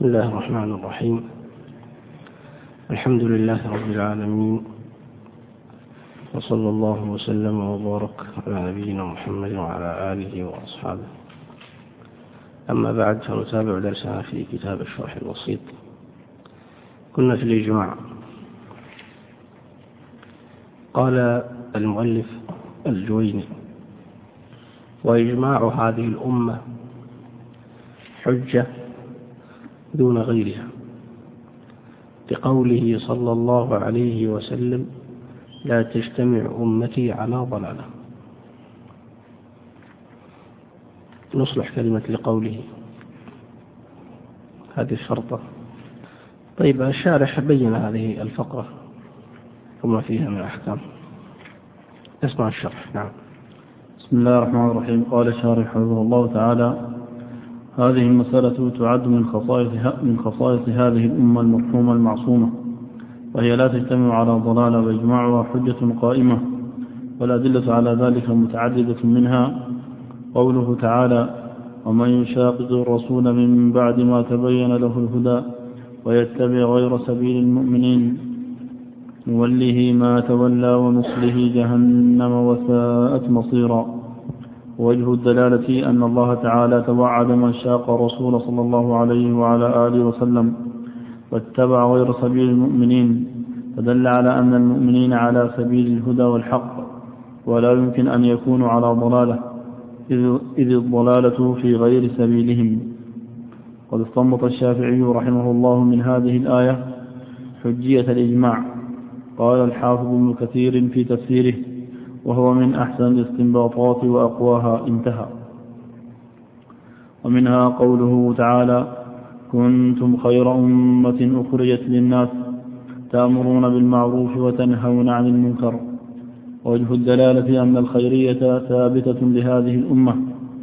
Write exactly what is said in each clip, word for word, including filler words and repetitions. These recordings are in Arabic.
بسم الله الرحمن الرحيم. الحمد لله رب العالمين، وصلى الله وسلم وبارك على نبينا محمد وعلى آله وأصحابه. أما بعد، فنتابع درسنا في كتاب الشرح الوسيط. كنا في الإجماع. قال المؤلف الجويني: وإجماع هذه الأمة حجة دون غيرها، لقوله صلى الله عليه وسلم: لا تجتمع أمتي على ضلالة. نصلح كلمة لقوله، هذه الشرطة. طيب، الشارح بين هذه الفقرة وما فيها من أحكام. اسمع الشرح. نعم. بسم الله الرحمن الرحيم. قال الشارح حفظه الله تعالى: هذه المسألة تعد من خصائص من خصائص هذه الأمة المرحومة المعصومة، وهي لا تجتمع على ضلالة، وإجماعها حجة قائمة، والأدلة على ذلك متعددة، منها قوله تعالى: ومن يشاقق الرسول من بعد ما تبين له الهدى ويتبع غير سبيل المؤمنين نوله ما تولى ونصله جهنم وساءت مصيرا. ووجه الدلالة أن الله تعالى توعد من شاق الرسول صلى الله عليه وعلى آله وسلم واتبع غير سبيل المؤمنين، فدل على أن المؤمنين على سبيل الهدى والحق، ولا يمكن أن يكونوا على ضلالة، إذ الضلالة في غير سبيلهم. قد استنبط الشافعي رحمه الله من هذه الآية حجية الإجماع. قال الحافظ ابن كثير في تفسيره: وهو من أحسن الاستنباطات وأقواها. انتهى. ومنها قوله تعالى: كنتم خير أمة أخرجت للناس تأمرون بالمعروف وتنهون عن المنكر. وجه الدلالة أن الخيرية ثابتة لهذه الأمة.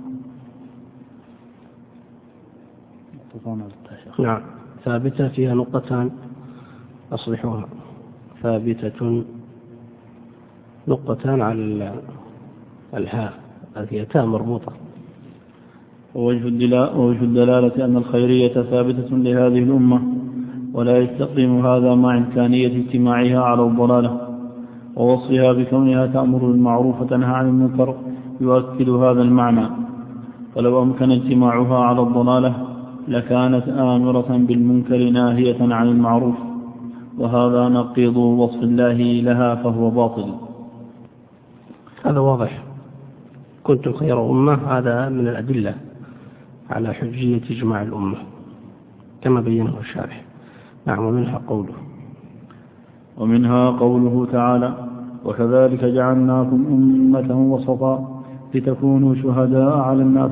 نعم، ثابتة فيها نقطتان أصلحوها. ثابتة نقطتان على الهاء، هذه تاء مربوطة. ووجه الدلالة أن الخيرية ثابتة لهذه الأمة، ولا يستقيم هذا مع إمكانية اجتماعها على الضلالة، ووصفها بكونها تأمر بالمعروف وتنهى عن المنكر يؤكد هذا المعنى. فلو أمكن اجتماعها على الضلالة لكانت آمرة بالمنكر ناهية عن المعروف، وهذا نقيض وصف الله لها، فهو باطل. هذا واضح. كنتم خير أمة، هذا من الأدلة على حجية إجماع الأمة كما بينه الشارح. نعم. ومنها قوله ومنها قوله تعالى: وكذلك جعلناكم أمة وسطا لتكونوا شهداء على الناس.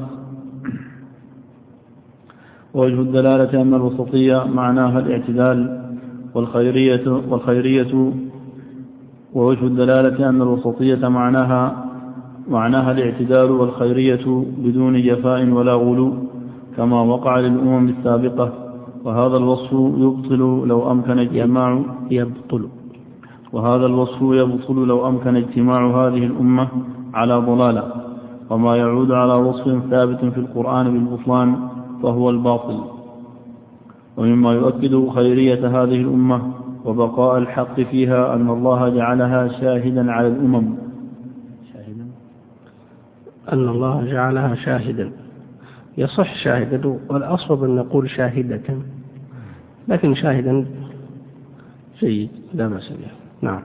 ووجه الدلالة أن الوسطية معناها الاعتدال، والخيرية والخيرية ووجه الدلالة أن الوسطية معناها معناها الاعتدال، والخيرية بدون جفاء ولا غلو، كما وقع للأمم السابقة. وهذا الوصف يبطل لو أمكن اجتماع يبطل وهذا الوصف يبطل لو أمكن اجتماع هذه الأمة على ضلالة، وما يعود على وصف ثابت في القرآن بالبطلان فهو الباطل. ومما يؤكد خيرية هذه الأمة وبقاء الحق فيها أن الله جعلها شاهدا على الأمم. شاهدا أن الله جعلها شاهدا، يصح شاهدا، والأصوب أن نقول شاهدة، لكن شاهدا جيد لا بأس به. نعم.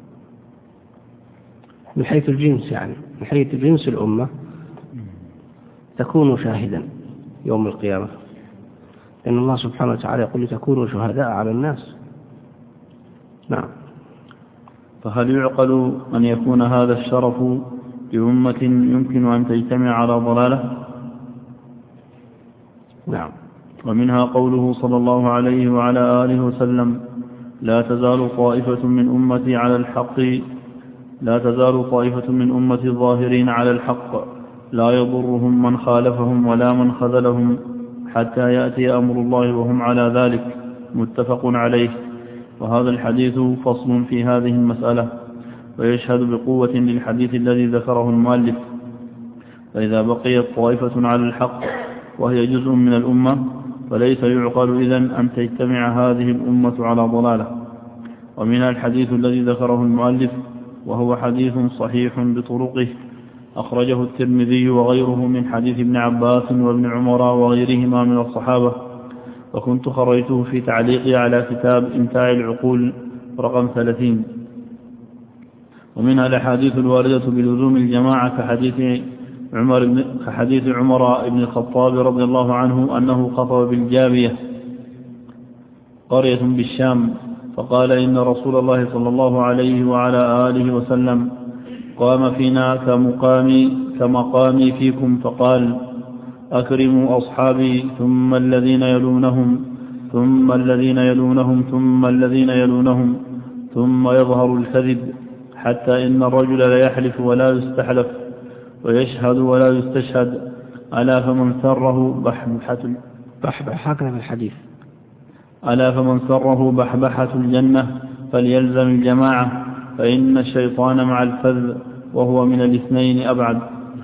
من حيث الجنس، يعني من حيث جنس الأمة تكون شاهدا يوم القيامة، لأن الله سبحانه وتعالى يقول: تكونوا شهداء على الناس. نعم. فهل يعقل أن يكون هذا الشرف لأمة يمكن أن تجتمع على ضلالة؟ نعم. ومنها قوله صلى الله عليه وعلى آله وسلم: لا تزال طائفة من أمتي على الحق لا تزال طائفة من أمتي الظاهرين على الحق لا يضرهم من خالفهم ولا من خذلهم حتى يأتي أمر الله وهم على ذلك. متفق عليه. وهذا الحديث فصل في هذه المسألة، ويشهد بقوة للحديث الذي ذكره المؤلف. فإذا بقيت طائفة على الحق وهي جزء من الأمة فليس يعقل إذن أن تجتمع هذه الأمة على ضلالة. ومنها الحديث الذي ذكره المؤلف، وهو حديث صحيح بطرقه، أخرجه الترمذي وغيره من حديث ابن عباس وابن عمر وغيرهما من الصحابة، وكنت خرجته في تعليقي على كتاب إمتاع العقول رقم ثلاثين. ومنها الأحاديث الواردة بلزوم الجماعة كحديث عمر بن, كحديث عمر بن الخطاب رضي الله عنه أنه خطب بالجابية قرية بالشام، فقال إن رسول الله صلى الله عليه وعلى آله وسلم قام فينا كمقامي كمقامي فيكم، فقال أكرموا أصحابي ثم الذين يلونهم ثم الذين يلونهم ثم الذين يلونهم ثم يظهر الكذب، حتى إن الرجل ليحلف ولا يستحلف ويشهد ولا يستشهد، ألا فمن سره بحبحة بحبحة في الحديث ألا فمن سره بحبحة الجنة فليلزم الجماعة، فإن الشيطان مع الفذ وهو من الاثنين أبعد.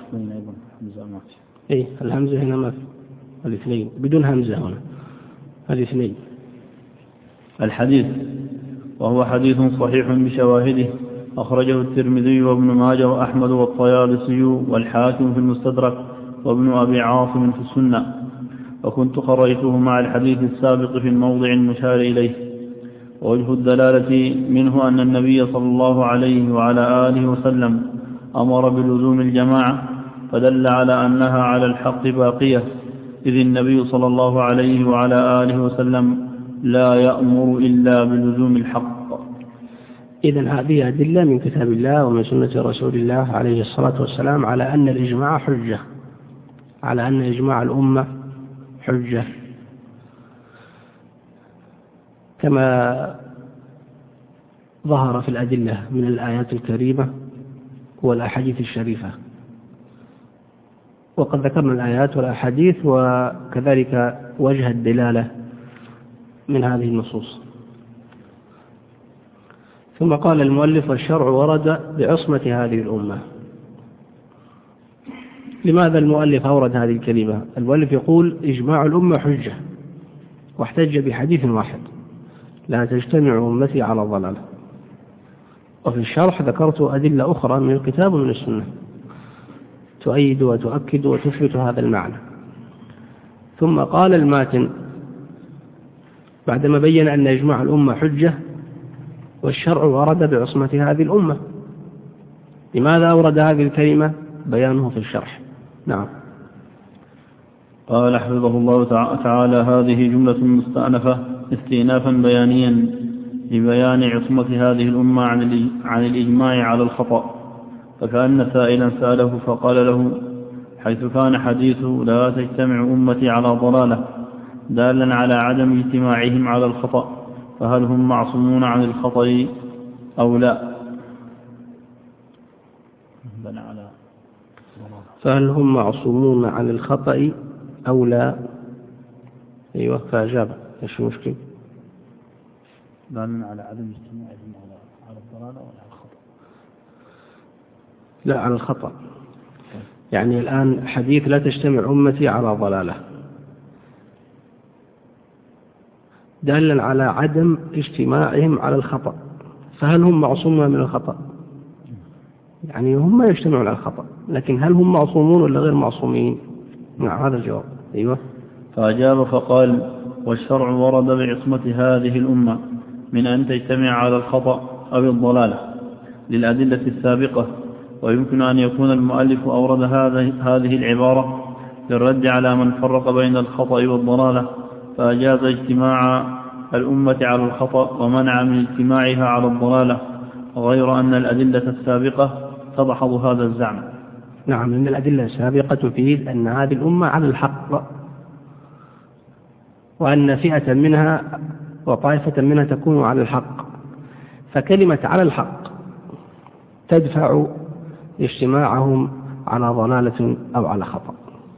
إيه الهمزة هنا ما في الاثنين بدون همزة هنا الاثنين. الحديث وهو حديث صحيح بشواهده، أخرجه الترمذي وابن ماجه وأحمد والطيالسي والحاكم في المستدرك وابن أبي عاصم في السنة، وكنت خرجته مع الحديث السابق في الموضع المشار إليه. ووجه الدلالة منه أن النبي صلى الله عليه وعلى آله وسلم أمر بلزوم الجماعة، فدل على أنها على الحق باقية، إذ النبي صلى الله عليه وعلى آله وسلم لا يأمر إلا بلزوم الحق. إذن هذه أدلة من كتاب الله ومن سنة رسول الله عليه الصلاة والسلام على أن الإجماع حجة، على أن إجماع الأمة حجة، كما ظهر في الأدلة من الآيات الكريمة والأحاديث الشريفة. وقد ذكرنا الآيات والأحاديث وكذلك وجه الدلالة من هذه النصوص. ثم قال المؤلف: والشرع ورد بعصمة هذه الأمة. لماذا المؤلف أورد هذه الكلمة؟ المؤلف يقول إجماع الأمة حجة، واحتج بحديث واحد: لا تجتمع أمتي على ضلالة. وفي الشرح ذكرت أدلة أخرى من الكتاب ومن السنة تؤيد وتؤكد وتثبت هذا المعنى. ثم قال الماتن بعدما بين أن إجماع الأمة حجة والشرع ورد بعصمة هذه الأمة، لماذا أورد هذه الكلمة؟ بيانه في الشرح. نعم. قال حفظه الله تعالى: هذه جملة مستأنفة استئنافا بيانيا لبيان عصمة هذه الأمة عن الإجماع على الخطأ، فكأن سائلا سأله فقال له: حيث كان حديث لا تجتمع أمتي على ضلالة دالا على عدم اجتماعهم على الخطأ، فهل هم معصومون عن الخطأ أو لا؟ فهل هم معصومون عن الخطأ أو لا؟ أيوة، فأجاب. إيش المشكلة؟ دالا على عدم اجتماعهم على الضلالة ولا على الخطأ؟ لا، على الخطأ. يعني الآن حديث لا تجتمع أمتي على ضلالة دالا على عدم اجتماعهم على الخطأ، فهل هم معصومون من الخطأ؟ يعني هم يجتمعون على الخطأ، لكن هل هم معصومون ولا غير معصومين؟ نعم، هذا الجواب. أيوة. فأجاب فقال: والشرع ورد بعصمة هذه الأمة من أن تجتمع على الخطأ أو الضلالة للأدلة السابقة، ويمكن أن يكون المؤلف أورد هذه العبارة للرد على من فرق بين الخطأ والضلالة، فأجاز اجتماع الأمة على الخطأ ومنع من اجتماعها على الضلالة، غير أن الأدلة السابقة تدحض هذا الزعم. نعم، من الأدلة السابقة تفيد أن هذه الأمة على الحق، وأن فئة منها وطائفة منها تكون على الحق، فكلمة على الحق تدفع اجتماعهم على ضلالة أو على خطأ.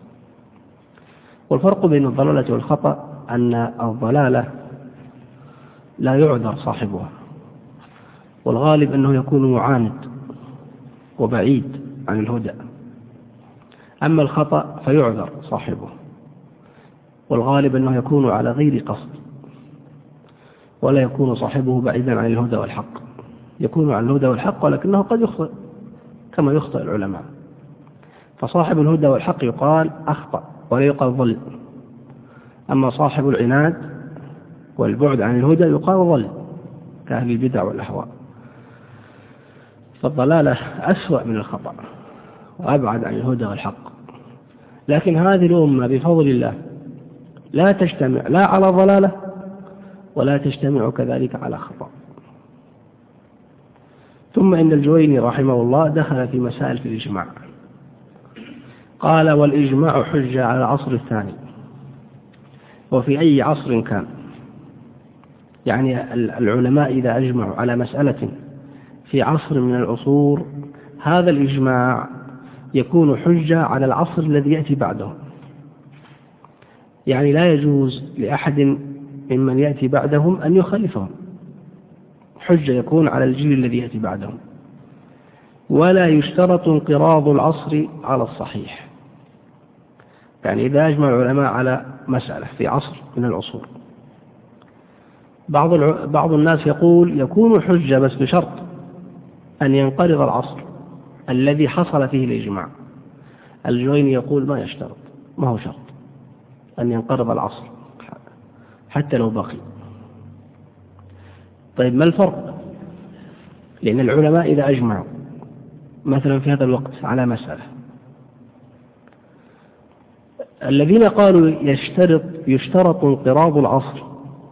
والفرق بين الضلالة والخطأ أن الضلالة لا يعذر صاحبها، والغالب أنه يكون معاند وبعيد عن الهدى، أما الخطأ فيعذر صاحبه، والغالب أنه يكون على غير قصد، ولا يكون صاحبه بعيدا عن الهدى والحق، يكون عن الهدى والحق ولكنه قد يخطئ كما يخطئ العلماء. فصاحب الهدى والحق يقال أخطأ ولا يقال ضل، أما صاحب العناد والبعد عن الهدى يقال ضل كأهل البدع والأهواء. فالضلالة أسوأ من الخطأ وأبعد عن الهدى والحق. لكن هذه الأمة بفضل الله لا تجتمع لا على ضلالة ولا تجتمع كذلك على خطأ. ثم إن الجويني رحمه الله دخل في مسائل في الإجماع، قال: والإجماع حجة على العصر الثاني وفي أي عصر كان. يعني العلماء إذا أجمعوا على مسألة في عصر من العصور، هذا الإجماع يكون حجة على العصر الذي يأتي بعده. يعني لا يجوز لأحد ممن يأتي بعدهم أن يخالفهم، حجة يكون على الجيل الذي يأتي بعدهم. ولا يشترط انقراض العصر على الصحيح. يعني إذا أجمع العلماء على مسألة في عصر من العصور، بعض بعض الناس يقول يكون حجة بس بشرط أن ينقرض العصر الذي حصل فيه الإجماع. الجويني يقول ما يشترط، ما هو شرط أن ينقرض العصر حتى لو بقي. طيب ما الفرق؟ لأن العلماء إذا أجمعوا مثلا في هذا الوقت على مسألة، الذين قالوا يشترط يشترط انقراض العصر،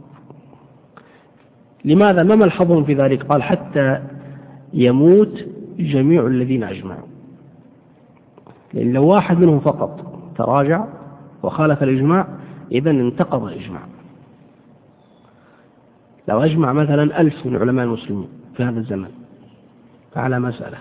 لماذا؟ ما ملحظهم في ذلك؟ قال: حتى يموت جميع الذين أجمعوا. لأن لو واحد منهم فقط تراجع وخالف الإجماع إذن انتقض الإجماع. لو أجمع مثلا ألف من علماء المسلمين في هذا الزمن على مسألة،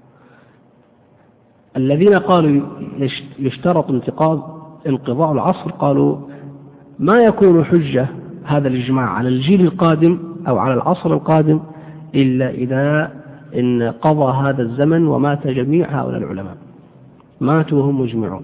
الذين قالوا يشترط انتقاض انقضاء العصر قالوا ما يكون حجة هذا الإجماع على الجيل القادم أو على العصر القادم إلا إذا انقضى هذا الزمن ومات جميع هؤلاء العلماء، ماتوا وهم مجمعون.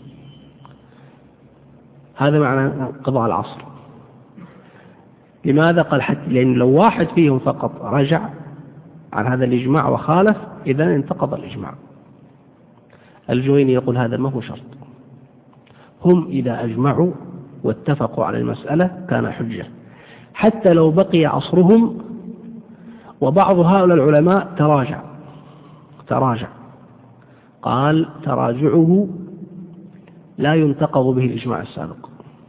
هذا معنى انقضاء العصر. لماذا؟ قال حتى لأن لو واحد فيهم فقط رجع عن هذا الإجماع وخالف إذن انتقض الإجماع. الجويني يقول هذا ما هو شرط، هم إذا أجمعوا واتفقوا على المسألة كان حجة، حتى لو بقي عصرهم وبعض هؤلاء العلماء تراجع تراجع قال تراجعه لا ينتقض به الإجماع السابق.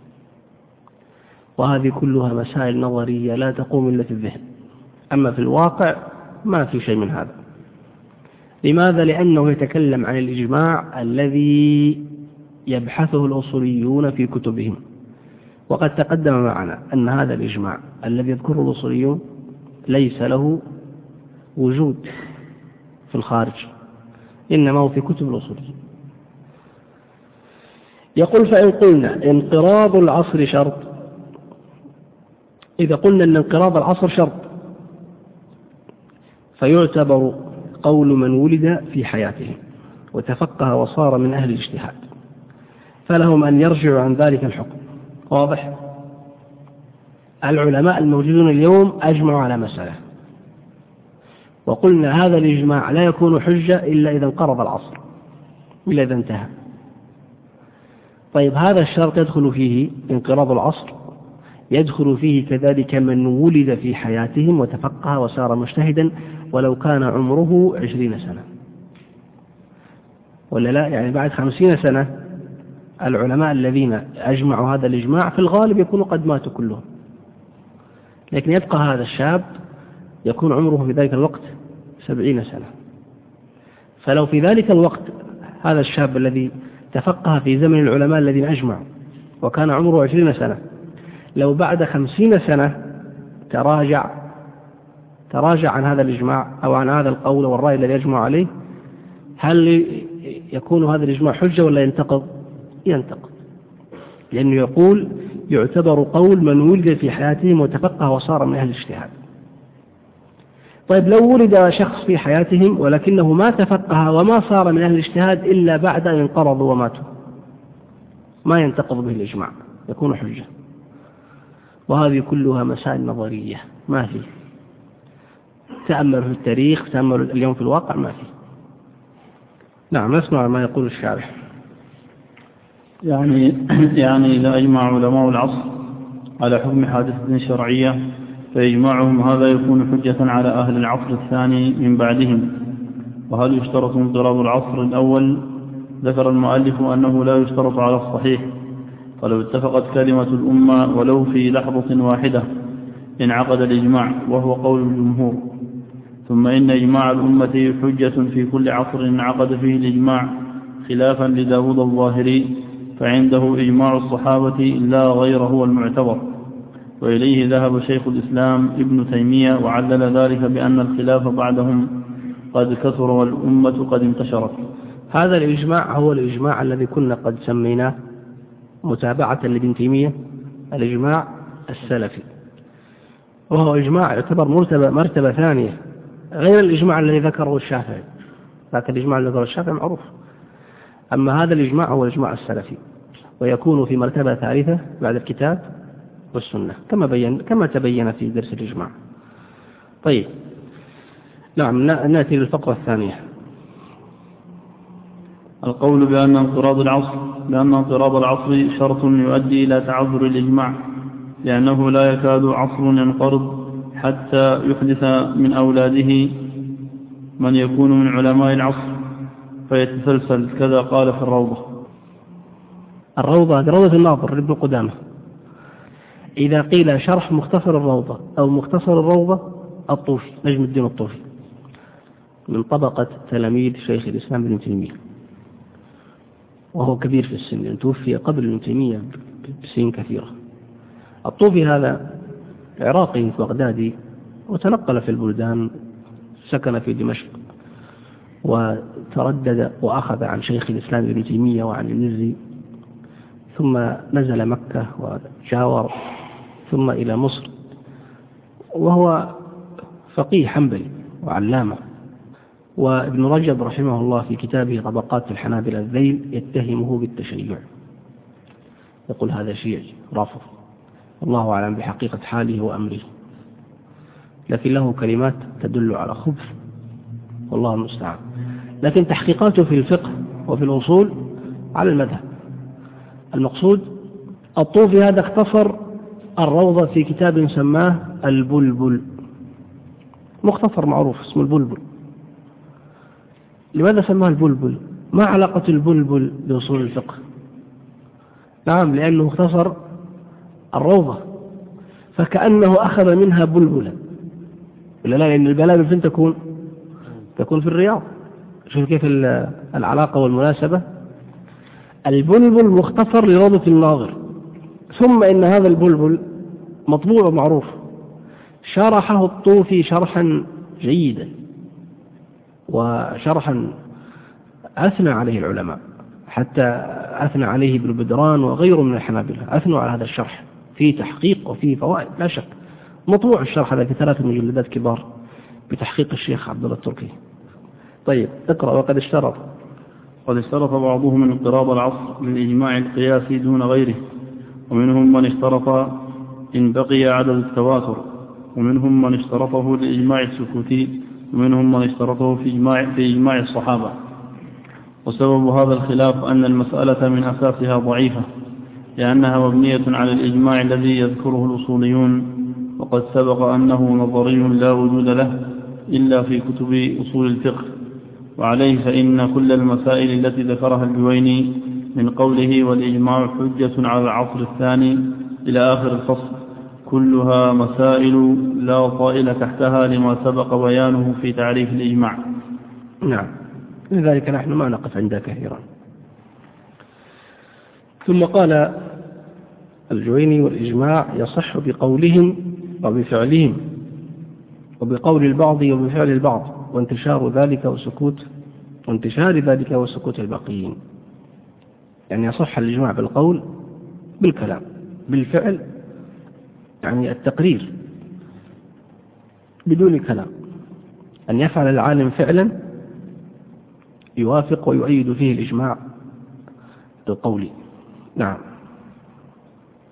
وهذه كلها مسائل نظرية لا تقوم إلا في الذهن، أما في الواقع ما في شيء من هذا. لماذا؟ لأنه يتكلم عن الإجماع الذي يبحثه الأصوليون في كتبهم، وقد تقدم معنا أن هذا الإجماع الذي يذكره الأصوليون ليس له وجود في الخارج، إنما هو في كتب الأصوليين. يقول: فإن قلنا انقراض العصر شرط، إذا قلنا أن انقراض العصر شرط فيعتبر قول من ولد في حياته وتفقه وصار من أهل الاجتهاد، فلهم أن يرجعوا عن ذلك الحكم. واضح؟ العلماء الموجودون اليوم أجمعوا على مسألة، وقلنا هذا الإجماع لا يكون حجة إلا إذا انقرض العصر، إلا إذا انتهى. طيب هذا الشرط يدخل فيه انقراض العصر، يدخل فيه كذلك من ولد في حياتهم وتفقه وصار مجتهدا ولو كان عمره عشرين سنة، ولا لا؟ يعني بعد خمسين سنة العلماء الذين أجمعوا هذا الإجماع في الغالب يكونوا قد ماتوا كلهم، لكن يبقى هذا الشاب يكون عمره في ذلك الوقت سبعين سنة. فلو في ذلك الوقت هذا الشاب الذي تفقه في زمن العلماء الذين أجمعوا وكان عمره عشرين سنة، لو بعد خمسين سنة تراجع تراجع عن هذا الإجماع أو عن هذا القول والرأي الذي يجمع عليه، هل يكون هذا الإجماع حجة ولا ينتقض؟ ينتقض، لأنه يقول يعتبر قول من ولد في حياتهم وتفقه وصار من أهل الاجتهاد. طيب لو ولد شخص في حياتهم ولكنه ما تفقه وما صار من أهل الاجتهاد إلا بعد أن انقرضوا وماتوا، ما ينتقض به الإجماع، يكون حجة. وهذه كلها مسائل نظرية ما في، تأمل في التاريخ، تأمل اليوم في الواقع ما في. نعم، نسمع ما يقول الشارح. يعني يعني إذا أجمع علماء العصر على حكم حادثة شرعية فإجماعهم هذا يكون حجة على أهل العصر الثاني من بعدهم. وهل يشترط انضراب العصر الأول؟ ذكر المؤلف أنه لا يشترط على الصحيح، فلو اتفقت كلمة الأمة ولو في لحظة واحدة انعقد الإجماع، وهو قول الجمهور. ثم إن إجماع الأمة حجة في كل عصر انعقد فيه الإجماع، خلافا لداود الظاهري فعنده إجماع الصحابة لا غير هو المعتبر. وإليه ذهب شيخ الإسلام ابن تيمية وعلل ذلك بأن الخلاف بعدهم قد كثر والأمة قد انتشرت. هذا الإجماع هو الإجماع الذي كنا قد سميناه متابعة لابن تيمية الإجماع السلفي، وهو إجماع يعتبر مرتبة, مرتبة ثانية غير الإجماع الذي ذكره الشافعي. لكن الإجماع الذي ذكره الشافعي معروف، أما هذا الإجماع هو الإجماع السلفي، ويكون في مرتبة ثالثة بعد الكتاب والسنة كما بين كما تبين في درس الإجماع. طيب، نعم، نأتي للفقرة الثانية. القول بأن انقراض العصر بأن انقراض العصر شرط يؤدي إلى تعذر الإجماع، لأنه لا يكاد عصر ينقرض حتى يحدث من أولاده من يكون من علماء العصر فيتسلسل، كذا قال في الروضة. الروضة روضة الناظر لابن قدامة. إذا قيل شرح مختصر الروضة أو مختصر الروضة، الطوفي نجم الدين الطوفي من طبقة تلاميذ شيخ الإسلام ابن تيمية، وهو كبير في السن، توفي قبل ابن تيمية بسنين كثيرة. الطوفي هذا عراقي بغدادي، وتنقل في البلدان، سكن في دمشق، وتردد وأخذ عن شيخ الإسلام ابن تيمية وعن المزي، ثم نزل مكة وجاور، ثم إلى مصر، وهو فقيه حنبلي وعلامة. وابن رجب رحمه الله في كتابه طبقات الحنابلة الذيل يتهمه بالتشيع، يقول هذا شيعي رافض، الله أعلم بحقيقة حاله وأمره، لكن له كلمات تدل على خبث، والله المستعان. لكن تحقيقاته في الفقه وفي الأصول على المذهب. المقصود الطوفي هذا اختصر الروضة في كتاب سماه البلبل، مختصر معروف اسمه البلبل. لماذا سماه البلبل؟ ما علاقة البلبل بأصول الفقه؟ نعم، لأنه اختصر الروضة، فكأنه أخذ منها بلبلا، ولا لا؟ لأن البلابل فين تكون؟ تكون في الرياض. شوف كيف العلاقة والمناسبة. البلبل مختصر لروضة الناظر، ثم إن هذا البلبل مطبوع معروف، شرحه الطوفي شرحا جيدا، وشرحا أثنى عليه العلماء، حتى أثنى عليه ابن بدران وغيره من الحنابلة، أثنوا على هذا الشرح فيه تحقيق وفيه فوائد لا شك. مطبوع الشرح هذا في ثلاث مجلدات كبار بتحقيق الشيخ عبد الله التركي. طيب اقرأ. وقد اشترط قد اشترط بعضهم من انقراض العصر للإجماع القياسي دون غيره، ومنهم من اشترط إن بقي عدد التواتر، ومنهم من اشترطه للإجماع السكوتي، ومنهم من اشترطه في إجماع, في إجماع الصحابة. وسبب هذا الخلاف أن المسألة من أساسها ضعيفة، لأنها مبنية على الإجماع الذي يذكره الأصوليون، وقد سبق أنه نظري لا وجود له إلا في كتب أصول الفقه. وعليه فإن كل المسائل التي ذكرها الجويني من قوله والإجماع حجة على العصر الثاني إلى آخر الفصل كلها مسائل لا طائل تحتها لما سبق بيانه في تعريف الإجماع. نعم، لذلك نحن ما نقف عندها كثيرا. ثم قال الجويني والإجماع يصح بقولهم وبفعلهم، وبقول البعض وبفعل البعض، وانتشار ذلك وسكوت وانتشار ذلك وسكوت الباقيين. يعني يصح الإجماع بالقول، بالكلام، بالفعل، يعني التقرير بدون كلام، أن يفعل العالم فعلا يوافق ويؤيد فيه الإجماع القولي. نعم.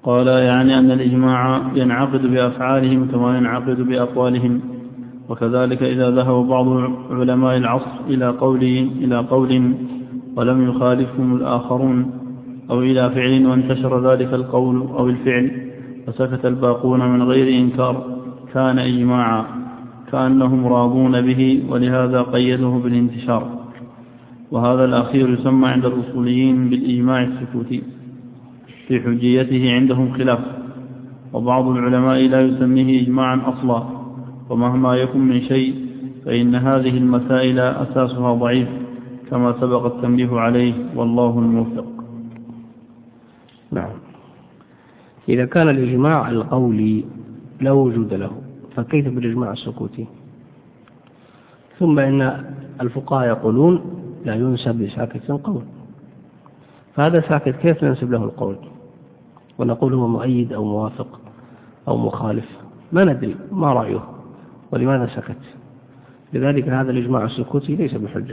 قال يعني أن الإجماع ينعقد بأفعالهم كما ينعقد بأقوالهم، وكذلك إذا ذهب بعض علماء العصر إلى قول إلى قول ولم يخالفهم الآخرون، أو إلى فعل وانتشر ذلك القول أو الفعل فسكت الباقون من غير إنكار، كان إجماعا كأنهم راضون به، ولهذا قيده بالانتشار. وهذا الأخير يسمى عند الأصوليين بالإجماع السكوتي، في حجيته عندهم خلاف، وبعض العلماء لا يسميه إجماعا أصلا. ومهما يكن من شيء فإن هذه المسائل أساسها ضعيف كما سبق التنبيه عليه، والله الموفق. نعم. إذا كان الإجماع القولي لا وجود له فكيف بالإجماع السكوتي؟ ثم إن الفقهاء يقولون لا ينسب لساكت قول، فهذا ساكت كيف ننسب له القول ونقول هو مؤيد أو موافق أو مخالف؟ ما ندري ما رأيه ولماذا سكت. لذلك هذا الإجماع السكوتي ليس بحجة.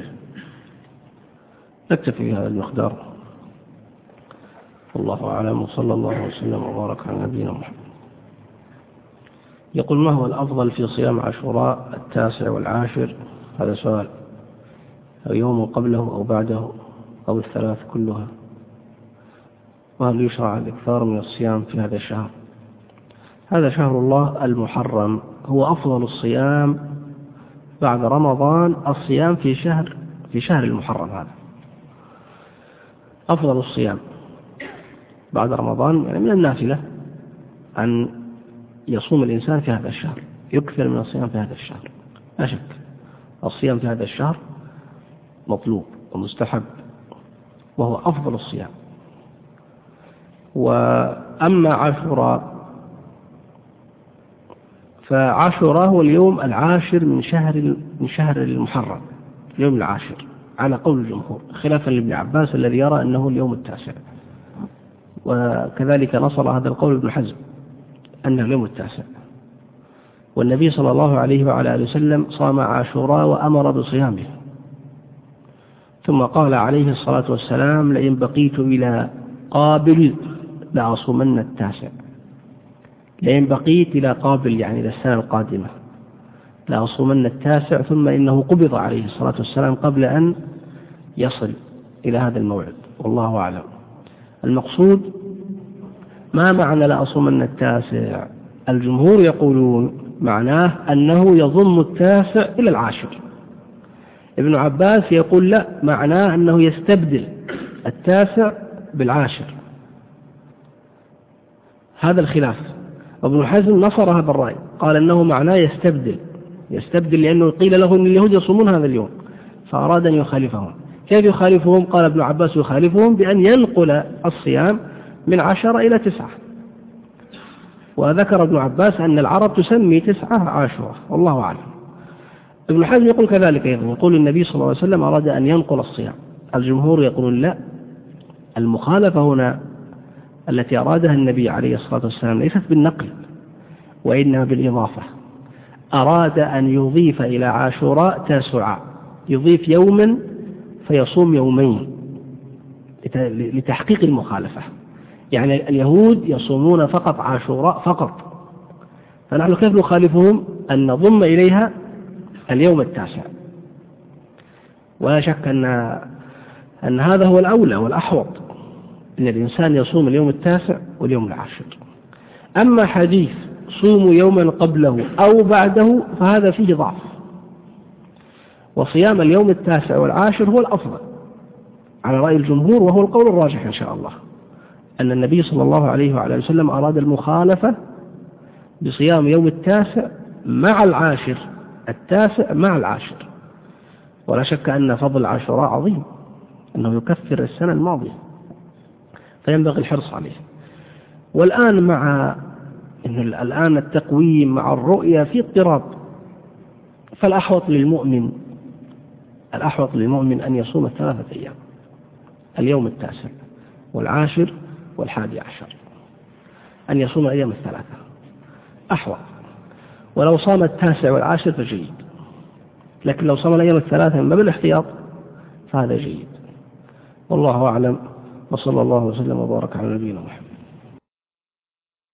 نكتفي بهذا المقدار، والله أعلم، وصلى الله وسلم وبارك على نبينا محمد. يقول: ما هو الأفضل في صيام عاشوراء التاسع والعاشر؟ هذا سؤال. أو يوم قبله أو بعده أو الثلاث كلها؟ وهل يشرع الإكثار من الصيام في هذا الشهر؟ هذا شهر الله المحرم، هو أفضل الصيام بعد رمضان الصيام في شهر في شهر المحرم. هذا أفضل الصيام بعد رمضان، يعني من النافلة أن يصوم الإنسان في هذا الشهر، يكثر من الصيام في هذا الشهر. لا شك الصيام في هذا الشهر مطلوب ومستحب، وهو أفضل الصيام. وأما عاشوراء فعاشوراء هو اليوم العاشر من شهر من شهر المحرم، اليوم العاشر على قول الجمهور، خلافا لابن عباس الذي يرى أنه اليوم التاسع. وكذلك نصر هذا القول ابن حزم أنه اليوم التاسع. والنبي صلى الله عليه وعلى آله وسلم صام عاشوراء وأمر بصيامه، ثم قال عليه الصلاة والسلام: لئن بقيت إلى قابل لأصومن التاسع. لئن بقيت إلى قابل يعني إلى السنة القادمة لأصومن التاسع. ثم إنه قبض عليه الصلاة والسلام قبل أن يصل إلى هذا الموعد، والله أعلم. المقصود ما معنى لأصومن التاسع؟ الجمهور يقولون معناه أنه يضم التاسع إلى العاشر. ابن عباس يقول لا، معناه أنه يستبدل التاسع بالعاشر. هذا الخلاف. ابن حزم نصر هذا الرأي، قال أنه معناه يستبدل يستبدل لأنه قيل له أن اليهود يصومون هذا اليوم فأراد أن يخالفهم. كيف يخالفهم؟ قال ابن عباس يخالفهم بأن ينقل الصيام من عشرة إلى تسعة. وذكر ابن عباس أن العرب تسمي تسعة عاشوراء، والله أعلم. ابن حزم يقول كذلك أيضا، يقول النبي صلى الله عليه وسلم أراد أن ينقل الصيام. الجمهور يقولون لا، المخالفة هنا التي أرادها النبي عليه الصلاة والسلام ليست بالنقل وإنما بالإضافة. أراد أن يضيف إلى عاشوراء تاسعا، يضيف يوما فيصوم يومين لتحقيق المخالفة. يعني اليهود يصومون فقط عاشوراء فقط، فنحن كيف نخالفهم؟ أن نضم إليها اليوم التاسع. ولا شك أن أن هذا هو الأولى والأحوط، أن الإنسان يصوم اليوم التاسع واليوم العاشر. أما حديث صوموا يوما قبله أو بعده فهذا فيه ضعف، وصيام اليوم التاسع والعاشر هو الأفضل على رأي الجمهور، وهو القول الراجح إن شاء الله، أن النبي صلى الله عليه وعلى وسلم أراد المخالفة بصيام يوم التاسع مع العاشر، التاسع مع العاشر. ولا شك أن فضل عاشوراء عظيم، أنه يكفر السنة الماضية، فينبغي الحرص عليه. والآن مع إن الآن التقويم مع الرؤية في اضطراب، فالأحوط للمؤمن الأحوط للمؤمن أن يصوم ثلاثة أيام، اليوم التاسع والعاشر والحادي عشر، أن يصوم الأيام الثلاثة أحوط. ولو صام التاسع والعاشر فجيد، لكن لو صام الأيام الثلاثة من باب الاحتياط فهذا جيد، والله أعلم. وصلى الله وسلم وبارك على نبينا محمد.